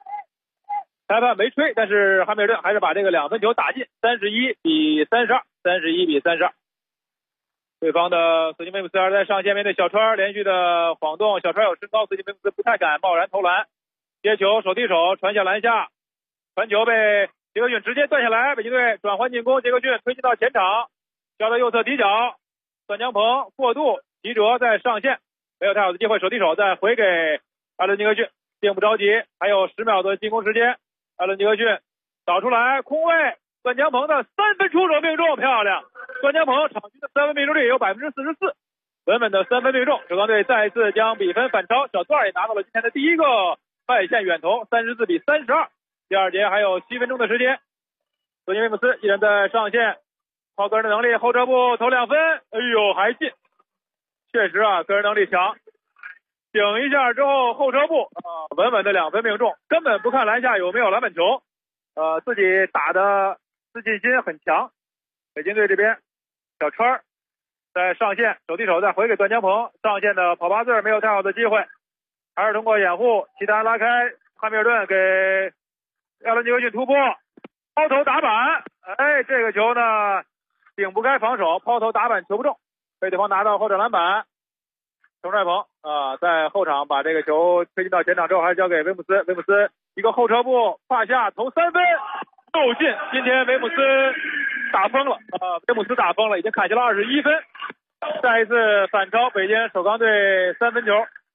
但是汉密尔顿还是把这个2分球打进，31比32，31比32。对方的索尼威姆斯在上线面对小川连续的晃动，小川有身高，索尼威姆斯不太敢贸然投篮，接球手递手传下篮下，传球被杰克逊直接断下来，北京队转换进攻，杰克逊推进到前场，交到右侧底角，段江鹏过渡，齐哲在上线没有太好的机会，手递手再回给艾伦杰克逊，并不着急，还有10秒的进攻时间，艾伦杰克逊导出来空位，段江鹏的3分出手命中，漂亮！段江鹏场均的3分命中率有 44%， 稳稳的3分命中，守防队再一次将比分反超，小段也拿到了今天的第一个外线远投，34比32。第二节还有7分钟的时间，索尼威姆斯依然在上线，靠个人的能力后撤步投2分，哎呦还进，确实个人能力强，顶一下之后后撤步稳稳的2分命中，根本不看篮下有没有篮板球，自己打的自信心很强。北京队这边小川在上线手递手再回给段江鹏，上线的跑8字没有太好的机会，还是通过掩护齐达拉开，汉密尔顿给艾伦杰克逊突破抛投打板，这个球呢顶不开防守，抛投打板球不中，被对方拿到后场篮板。程帅鹏在后场把这个球推进到前场之后，还是交给威姆斯，威姆斯一个后撤步胯下投3分又进，今天威姆斯打疯了威姆斯打疯了，已经砍下了21分，再一次反超北京首钢队3分球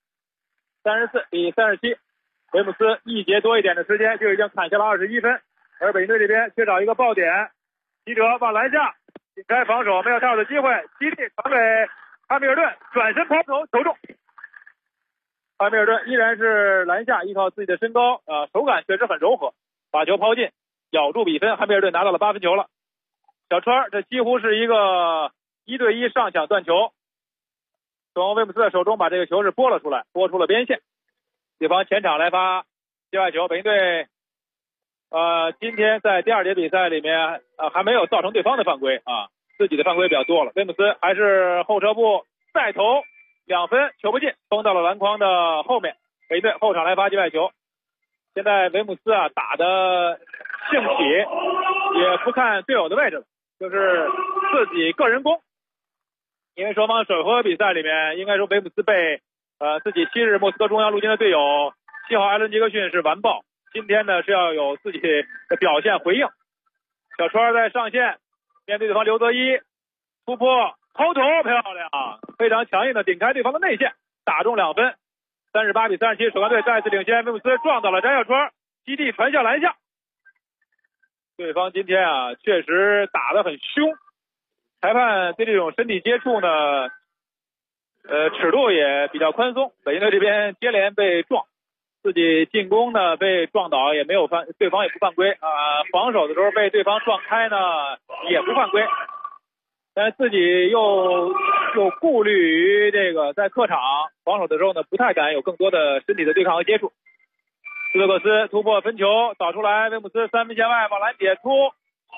，34比37，威姆斯一节多一点的时间就已经砍下了21分，而北京队这边缺少一个爆点，齐哲往篮下引开防守，没有太好的机会，基地传给汉密尔顿，转身抛投投中，汉密尔顿依然是篮下依靠自己的身高手感确实很柔和，把球抛进咬住比分，汉密尔顿拿到了8分球了。小川这几乎是一个1对1上抢断球，从威姆斯的手中把这个球是拨了出来，拨出了边线，对方前场来发界外球，北京队今天在第二节比赛里面还没有造成对方的犯规自己的犯规比较多了，威姆斯还是后撤步再投2分球不进，封到了篮筐的后面，北京队后场来发界外球。现在维姆斯打的兴起，也不看队友的位置了，就是自己个人攻，因为双方首回合比赛里面应该说维姆斯被自己7日莫斯科中央陆军的队友7号艾伦杰克逊是完爆，今天呢是要有自己的表现回应。小川在上线面对对方刘泽一突破抛投漂亮，非常强硬的顶开对方的内线，打中2分，38比37，首钢队再次领先，威姆斯撞到了翟小川，基地传下篮下。对方今天确实打得很凶，裁判对这种身体接触呢尺度也比较宽松，北京队这边接连被撞，自己进攻呢被撞倒也没有犯，对方也不犯规防守的时候被对方撞开呢也不犯规，但是自己又顾虑于这个在客场防守的时候呢不太敢有更多的身体的对抗和接触。斯特克斯突破分球导出来，威姆斯3分线外往篮底突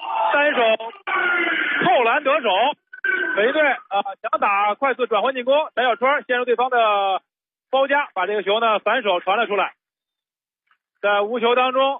单手扣篮得手。北京队想打快速转换进攻，翟小川陷入对方的包夹，把这个球呢反手传了出来。在无球当中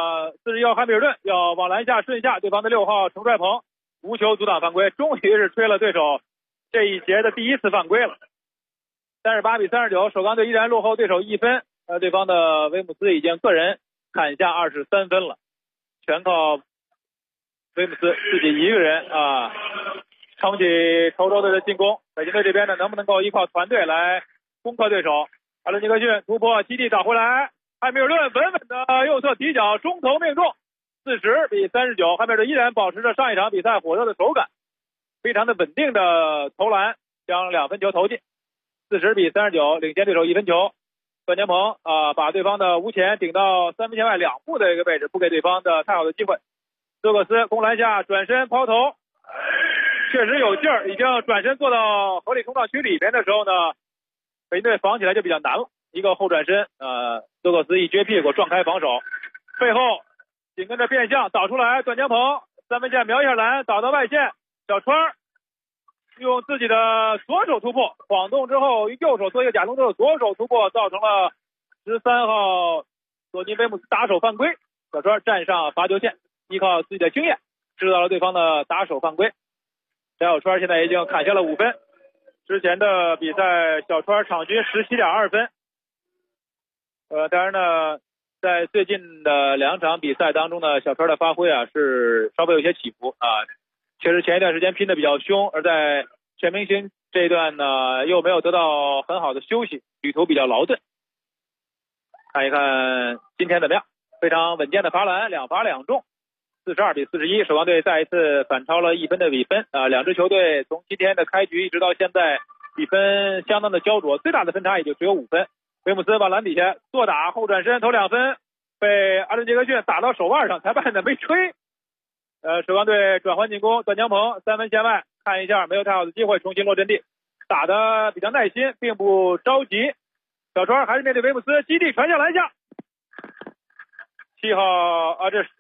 ，41号汉密尔顿要往篮下顺下对方的6号程帅鹏，无球阻挡犯规，终于是吹了对手这一节的第一次犯规了。38比39，首钢队依然落后对手1分。对方的威姆斯已经个人砍下23分了，全靠威姆斯自己一个人撑起稠州队的进攻。北京队这边呢，能不能够依靠团队来攻克对手？阿伦尼克逊突破基地找回来，汉密尔顿稳稳的右侧底角中投命中，40比39，汉密尔顿依然保持着上一场比赛火热的手感，非常的稳定的投篮，将2分球投进，40比39，领先对手1分球。段江鹏把对方的吴前顶到3分线外2步的一个位置，不给对方的太好的机会。斯克斯攻篮下转身抛投，确实有劲儿，已经转身做到合理空档区里边的时候呢，北京队防起来就比较难了。一个后转身，斯克斯一撅屁股撞开防守，背后紧跟着变向导出来，段江鹏3分线瞄一下篮，导到外线，小川用自己的左手突破，晃动之后右手做一个假动作，左手突破造成了13号索尼威姆斯打手犯规。小川站上罚球线，依靠自己的经验制造了对方的打手犯规。小川现在已经砍下了5分，之前的比赛小川场均17.2分。当然呢，在最近的2场比赛当中呢，小川的发挥是稍微有些起伏确实前一段时间拼的比较凶，而在全明星这一段呢又没有得到很好的休息，旅途比较劳顿。看一看今天怎么样，非常稳健的罚篮，2罚2中，42比41，首钢队再一次反超了1分的比分两支球队从今天的开局一直到现在比分相当的焦灼，最大的分差也就只有5分。威姆斯往篮底下做打后转身投2分，被阿伦杰克逊打到手腕上，裁判呢没吹。首钢队转换进攻，段江鹏3分线外看一下，没有太好的机会，重新落阵地，打得比较耐心，并不着急。小川还是面对威姆斯，基地传向篮下。7号这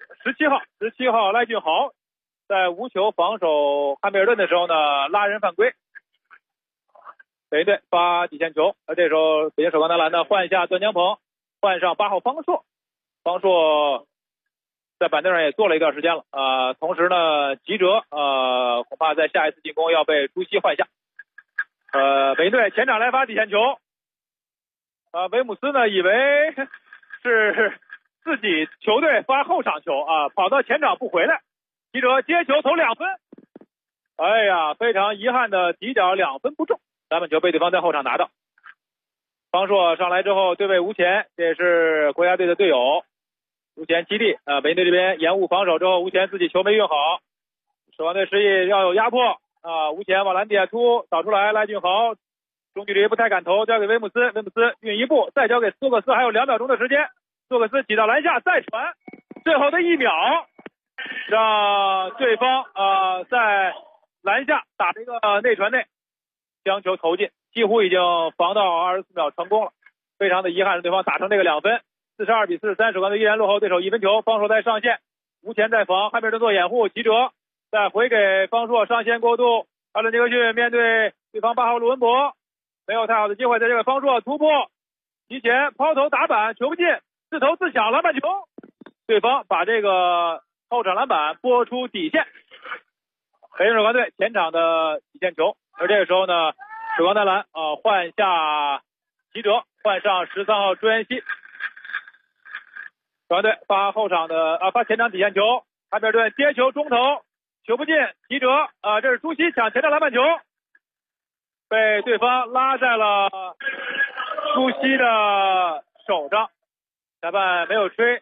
17号赖俊豪在无球防守汉密尔顿的时候呢，拉人犯规。北京队发底线球，这时候北京首钢男篮呢换下段江鹏，换上8号方硕。方硕在板凳上也坐了一段时间了同时呢吉哲恐怕在下一次进攻要被朱熹换下。北京队前场来发底线球，维姆斯呢以为是自己球队发后场球跑到前场不回来，吉哲接球投2分，哎呀，非常遗憾的底角2分不中，篮板球被对方在后场拿到。方硕上来之后对位吴前，这也是国家队的队友。吴前基地北京队这边延误防守之后，吴前自己球没运好，首钢队示意要有压迫吴前往篮底下突，导出来赖俊豪中距离不太敢投，交给威姆斯，威姆斯运一步再交给斯克斯，还有2秒钟的时间，斯克斯挤到篮下再传，最后的1秒让对方在篮下打这个内传内将球投进，几乎已经防到24秒成功了，非常的遗憾是对方打成这个2分。42比43，首钢队依然落后对手1分球，方硕在上线，吴前在防，汉密尔顿做掩护，吉哲再回给方硕上线过渡，阿伦杰克逊面对对方8号卢文博，没有太好的机会，在这个方硕突破提前抛投打板球不进，自投自抢篮板球，对方把这个后场篮板拨出底线。北京首钢队前场的底线球，而这个时候呢首钢男篮换下吉哲，换上13号朱彦西。首钢队发后场的发前场底线球，汉密尔顿接球中投球不进，吉哲这是朱熹抢前场篮板球，被对方拉在了朱熹的手上，裁判没有吹。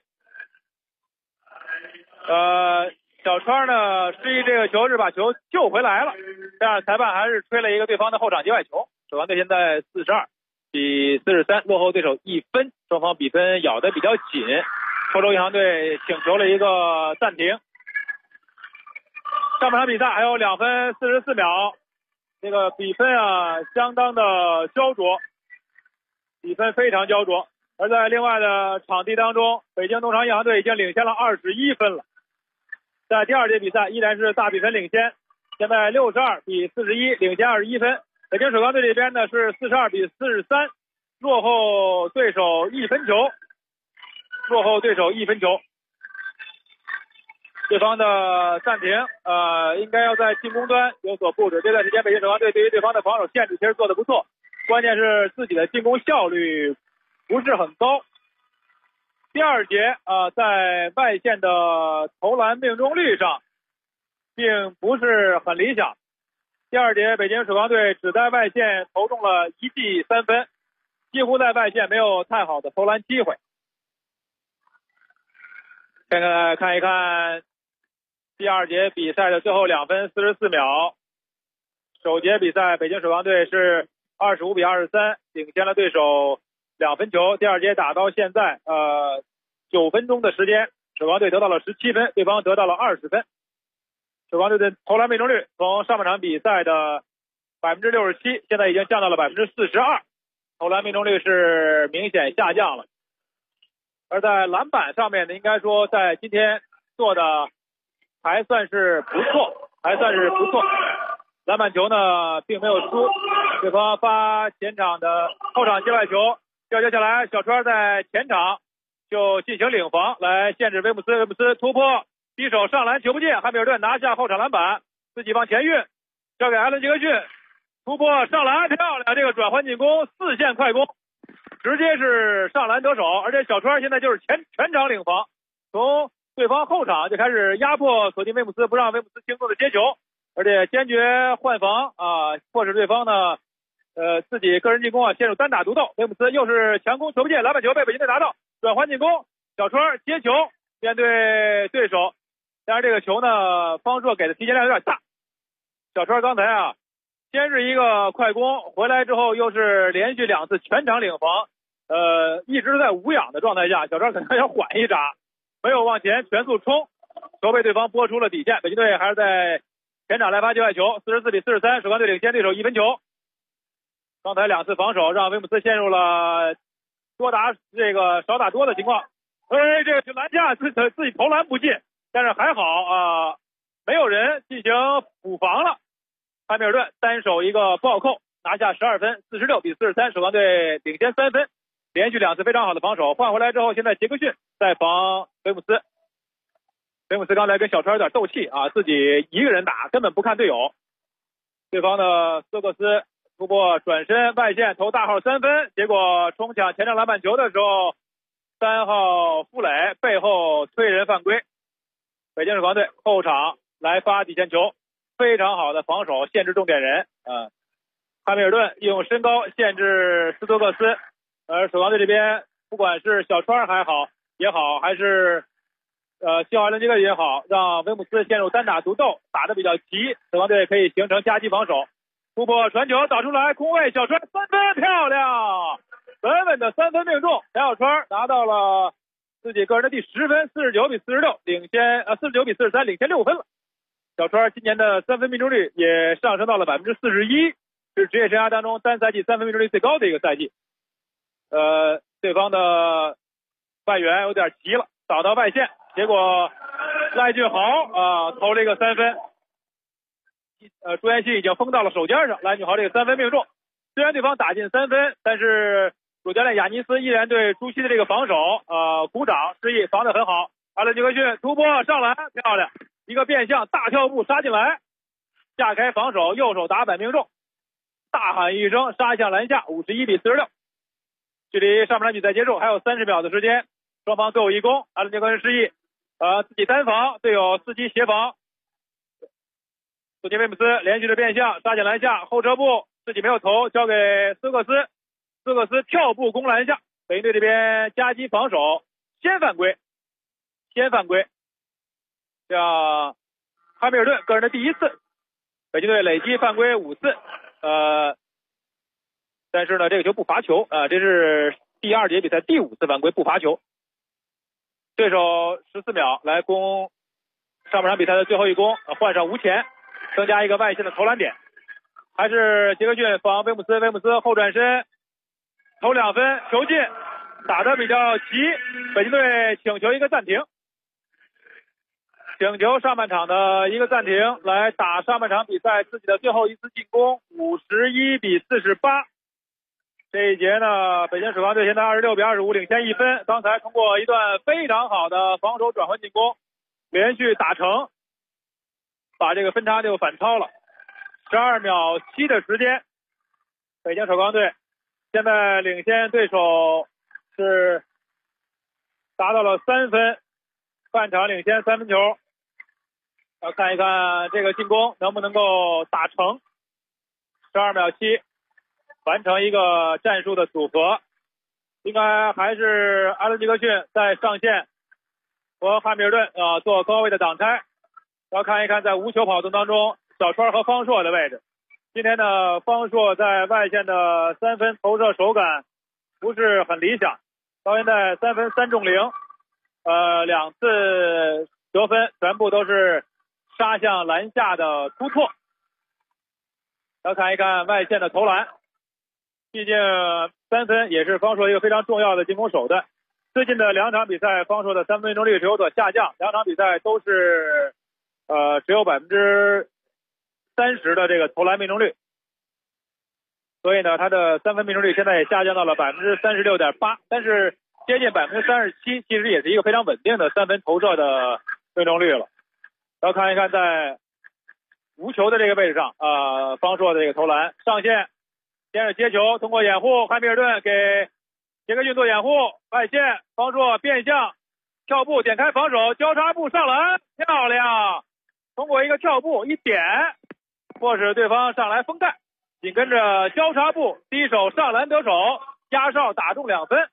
小川呢示意这个球是把球救回来了，但是裁判还是吹了一个对方的后场界外球。首钢队现在42比43，落后对手1分，双方比分咬得比较紧。稠州银行队请求了一个暂停。上半场比赛还有2分44秒，这个比分相当的焦灼，比分非常焦灼。而在另外的场地当中，北京农场银行队已经领先了21分了。 在第二节比赛依然是大比分领先，现在62比41，领先21分。北京首钢队这边呢是42比43，落后对手1分球，对方的暂停，应该要在进攻端有所布置。这段时间北京首钢队对于对方的防守限制其实做得不错，关键是自己的进攻效率不是很高。第二节在外线的投篮命中率上并不是很理想。第二节北京首钢队只在外线投中了1记3分，几乎在外线没有太好的投篮机会。看一看第二节比赛的最后2分44秒。首节比赛北京首钢队是25比23领先了对手2分球。第二节打到现在9分钟的时间，首钢队得到了17分，对方得到了20分。首钢队的投篮命中率从上半场比赛的 67%， 现在已经降到了 42%， 投篮命中率是明显下降了。而在篮板上面呢，应该说在今天做的还算是不错。篮板球呢并没有出，对方发前场的后场界外球，吊接下来，小川在前场就进行领防来限制威姆斯突破，低手上篮球不进，汉密尔顿拿下后场篮板，自己往前运，交给艾伦杰克逊，突破上篮漂亮，这个转换进攻4线快攻，直接是上篮得手。而且小川现在就是全场领防，从对方后场就开始压迫锁定威姆斯，不让威姆斯轻松的接球，而且坚决换防迫使对方呢自己个人进攻陷入单打独斗。威姆斯又是强攻球不进，篮板球被北京队拿到，转换进攻，小川接球面对对手，但是这个球呢方硕给的提前量有点大。小川刚才先是一个快攻，回来之后又是连续2次全场领防，一直在无氧的状态下，小川可能要缓一闸，没有往前全速冲，球被对方拨出了底线。北京队还是在前场来发界外球，44比43，首钢队领先对手1分球。刚才2次防守让威姆斯陷入了少打多的情况。这个篮下自己投篮不进，但是还好没有人进行补防了。汉密尔顿单手一个暴扣拿下12分，46比43，首钢队领先3分，连续2次非常好的防守。换回来之后，现在杰克逊在防威姆斯。威姆斯刚才跟小川有点斗气自己一个人打，根本不看队友。对方的斯科斯突破转身外线投大号3分，结果冲抢前场篮板球的时候，3号傅磊背后推人犯规。北京首钢队后场来发底线球，非常好的防守限制重点人汉密尔顿用身高限制斯托克斯，而首钢队这边不管是小川也好，还是希尔伦杰克也好，让威姆斯陷入单打独斗，打得比较急，首钢队可以形成夹击防守。突破传球导出来，空位小川3分漂亮，稳稳的3分命中，陈小川拿到了自己个人的第10分，49比46，49比43，领先6分了。小川今年的3分命中率也上升到了 41%， 是职业生涯当中单赛季3分命中率最高的一个赛季。对方的外援有点急了，扫到外线，结果赖俊豪投了一个3分，朱彦西已经封到了手尖上，赖俊豪这个3分命中。虽然对方打进3分，但是主教练亚尼斯依然对朱熹的这个防守鼓掌示意，防得很好。阿伦杰克逊突破上篮漂亮，一个变向大跳步杀进来，架开防守，右手打板命中，大喊一声杀向篮下，51比46。距离上半场比赛结束还有30秒的时间，双方各有一攻。阿伦杰克逊示意自己单防，队友伺机协防。索尼威姆斯连续的变向杀进篮下，后撤步自己没有投，交给斯科斯跳步攻篮下。北京队这边夹击防守，先犯规，像汉密尔顿个人的第1次，北京队累计犯规5次，但是呢这个球不罚球这是第2节比赛第5次犯规不罚球。对手14秒来攻上半场比赛的最后一攻，换上吴前，增加一个外线的投篮点。还是杰克逊防威姆斯后转身投2分球进，打得比较急，北京队请求一个暂停。 请求上半场的一个暂停，来打上半场比赛自己的最后一次进攻，51-48。这一节呢，北京首钢队现在26-25领先1分。刚才通过一段非常好的防守转换进攻，连续打成，把这个分差就反超了。12秒7的时间，北京首钢队现在领先对手是达到了3分，半场领先3分球。要看一看这个进攻能不能够打成。12秒7，完成一个战术的组合，应该还是阿伦尼克逊在上线和汉密尔顿做高位的挡拆。要看一看在无球跑动当中小川和方硕的位置。今天呢，方硕在外线的3分投射手感不是很理想，到现在3分3中0，2次得分全部都是杀向篮下的突破。要看一看外线的投篮，毕竟3分也是方硕一个非常重要的进攻手段。最近的2场比赛，方硕的3分命中率是有所下降，2场比赛都是只有30%的这个投篮命中率，所以呢，他的3分命中率现在也下降到了36.8%，但是接近37%，其实也是一个非常稳定的3分投射的命中率了。要看一看在无球的这个位置上，方硕的这个投篮上线，先是接球，通过掩护，汉密尔顿给杰克逊做掩护，外线方硕变向跳步点开防守，交叉步上篮，漂亮！通过一个跳步一点，迫使对方上来封盖，紧跟着交叉步低手上篮得手，压哨打中2分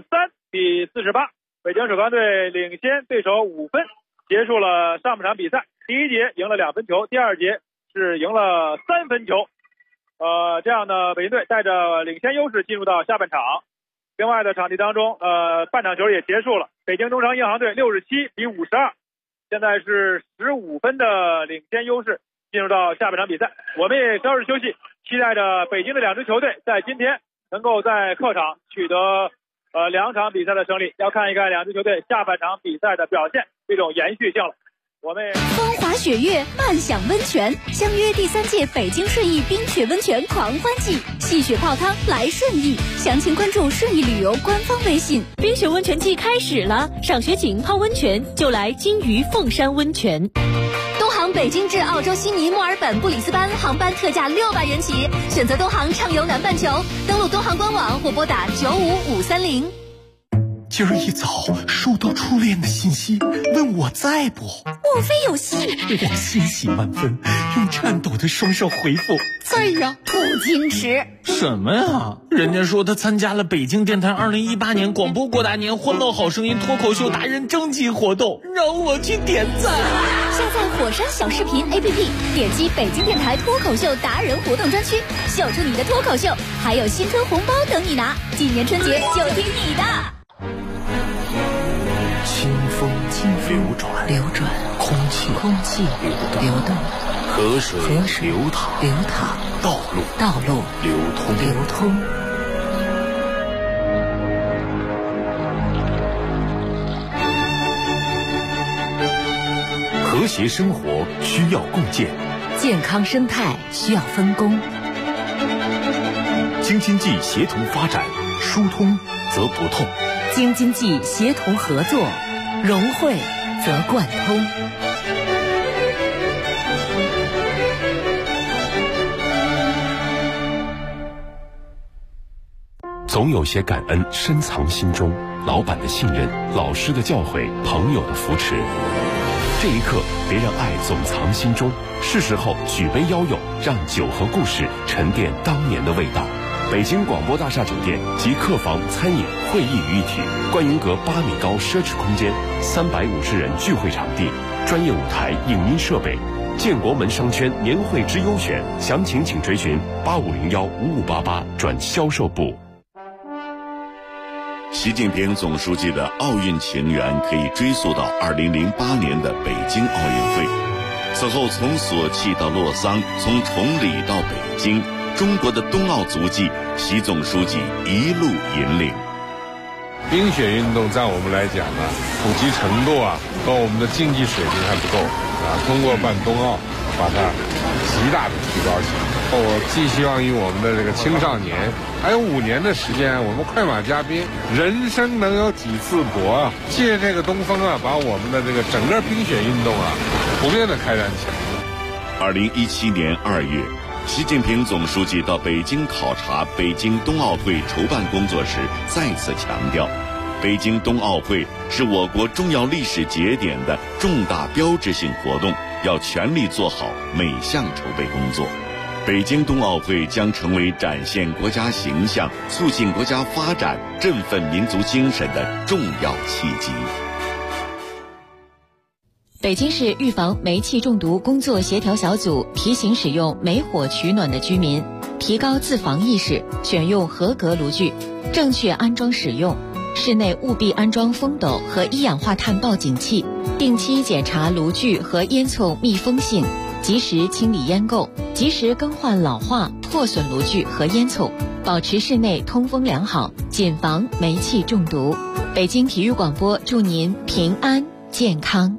，53-48，北京首钢队领先对手5分，结束了上半场比赛。第一节赢了2分球，第二节是赢了3分球。这样呢，北京队带着领先优势进入到下半场。另外的场地当中，半场球也结束了，北京中诚银行队67-52，现在是15分的领先优势，进入到下半场比赛。我们也稍事休息，期待着北京的2支球队在今天能够在客场取得2场比赛的胜利。要看一看2支球队下半场比赛的表现，这种延续性了。我们风华雪月，漫享温泉，相约第3届北京顺义冰雪温泉狂欢季，戏雪泡汤来顺义，详情关注顺义旅游官方微信。 冰雪温泉季开始了，赏雪景泡温泉就来金鱼凤山温泉。 东航北京至澳洲悉尼、墨尔本、布里斯班航班特价600元起，选择东航畅游南半球，登录东航官网或拨打95530。 今儿一早收到初恋的信息，问我在不？ 莫非有戏？ 我欣喜万分，用颤抖的双手回复在呀。 不矜持什么呀？人家说他参加了北京电台2018年广播过大年欢乐好声音脱口秀达人征集活动，让我去点赞。 下载火山小视频 APP， 点击北京电台脱口秀达人活动专区，秀出你的脱口秀，还有新春红包等你拿。今年春节就听你的。 清风流转，空气流动，河水流淌，道路流通。和谐生活需要共建， 健康生态需要分工。 京津冀协同发展，疏通则不痛； 京津冀协同合作，融汇则贯通。 总有些感恩深藏心中，老板的信任，老师的教诲，朋友的扶持。这一刻，别让爱总藏心中，是时候举杯邀友，让酒和故事沉淀当年的味道。北京广播大厦酒店集客房、餐饮、会议于一体，观云阁8米高奢侈空间，350人聚会场地，专业舞台、影音设备。建国门商圈年会之优选，详情请追询85015588转销售部。 习近平总书记的奥运情缘可以追溯到2008年的北京奥运会。此后从索契到洛桑，从崇礼到北京，中国的冬奥足迹，习总书记一路引领。 冰雪运动在我们来讲呢，普及程度和我们的竞技水平还不够通过办冬奥，把它极大的提高起来。我寄希望于我们的这个青少年，还有5年的时间，我们快马加鞭，人生能有几次搏借这个东风把我们的这个整个冰雪运动普遍的开展起来。 2017年2月，习近平总书记到北京考察北京冬奥会筹办工作时，再次强调，北京冬奥会是我国重要历史节点的重大标志性活动，要全力做好每项筹备工作。北京冬奥会将成为展现国家形象、促进国家发展、振奋民族精神的重要契机。 北京市预防煤气中毒工作协调小组提醒使用煤火取暖的居民提高自防意识，选用合格炉具，正确安装使用。室内务必安装风斗和一氧化碳报警器，定期检查炉具和烟囱密封性，及时清理烟垢，及时更换老化、破损炉具和烟囱，保持室内通风良好，谨防煤气中毒。北京体育广播祝您平安健康。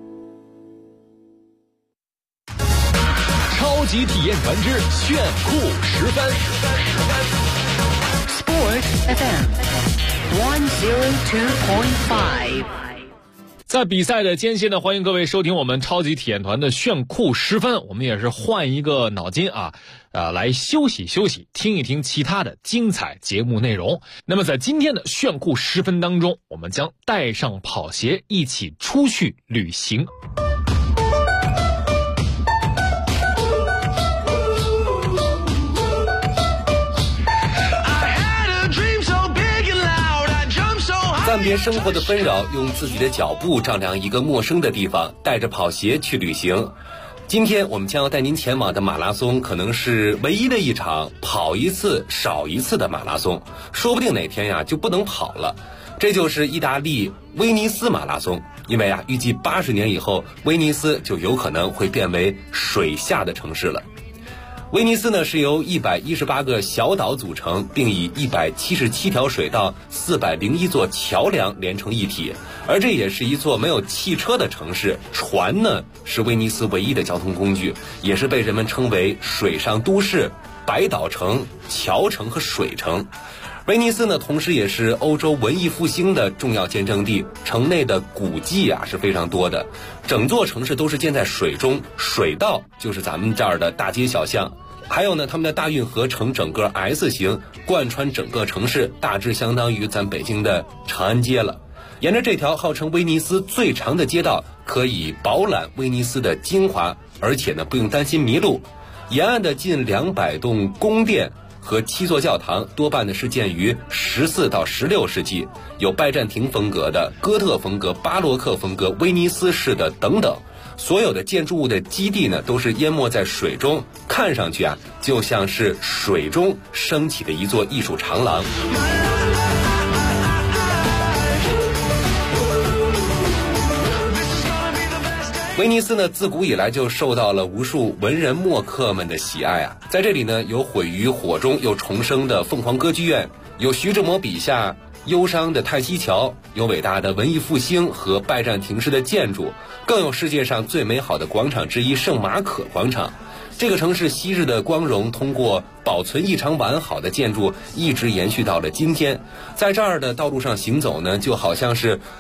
超级体验团之炫酷10分 Sport FM 102.5。 在比赛的间隙呢，欢迎各位收听我们超级体验团的炫酷10分。我们也是换一个脑筋来休息休息，听一听其他的精彩节目内容。那么在今天的炫酷10分当中，我们将带上跑鞋一起出去旅行。 暂别生活的纷扰，用自己的脚步丈量一个陌生的地方，带着跑鞋去旅行。今天我们将要带您前往的马拉松，可能是唯一的一场跑一次少一次的马拉松，说不定哪天就不能跑了。这就是意大利威尼斯马拉松，因为预计80年以后，威尼斯就有可能会变为水下的城市了。威尼斯呢是由118个小岛组成，并以177条水道、401座桥梁连成一体，而这也是一座没有汽车的城市。船呢是威尼斯唯一的交通工具，也是被人们称为水上都市、百岛城、桥城和水城。威尼斯呢同时也是欧洲文艺复兴的重要见证地，城内的古迹是非常多的，整座城市都是建在水中，水道就是咱们这儿的大街小巷。还有呢，他们的大运河呈整个 S 型贯穿整个城市，大致相当于咱北京的长安街了。沿着这条号称威尼斯最长的街道，可以饱览威尼斯的精华，而且呢不用担心迷路。沿岸的近200栋宫殿和7座教堂多半的是建于14到16世纪，有拜占庭风格的、哥特风格、巴洛克风格、威尼斯式的等等。所有的建筑物的基地呢都是淹没在水中，看上去就像是水中升起的一座艺术长廊。威尼斯呢自古以来就受到了无数文人墨客们的喜爱在这里呢有毁于火中又重生的凤凰歌剧院，有徐志摩笔下忧伤的泰西桥，有伟大的文艺复兴和拜占庭式的建筑，更有世界上最美好的广场之一圣马可广场。这个城市昔日的光荣通过保存异常完好的建筑一直延续到了今天。在这儿的道路上行走呢，就好像是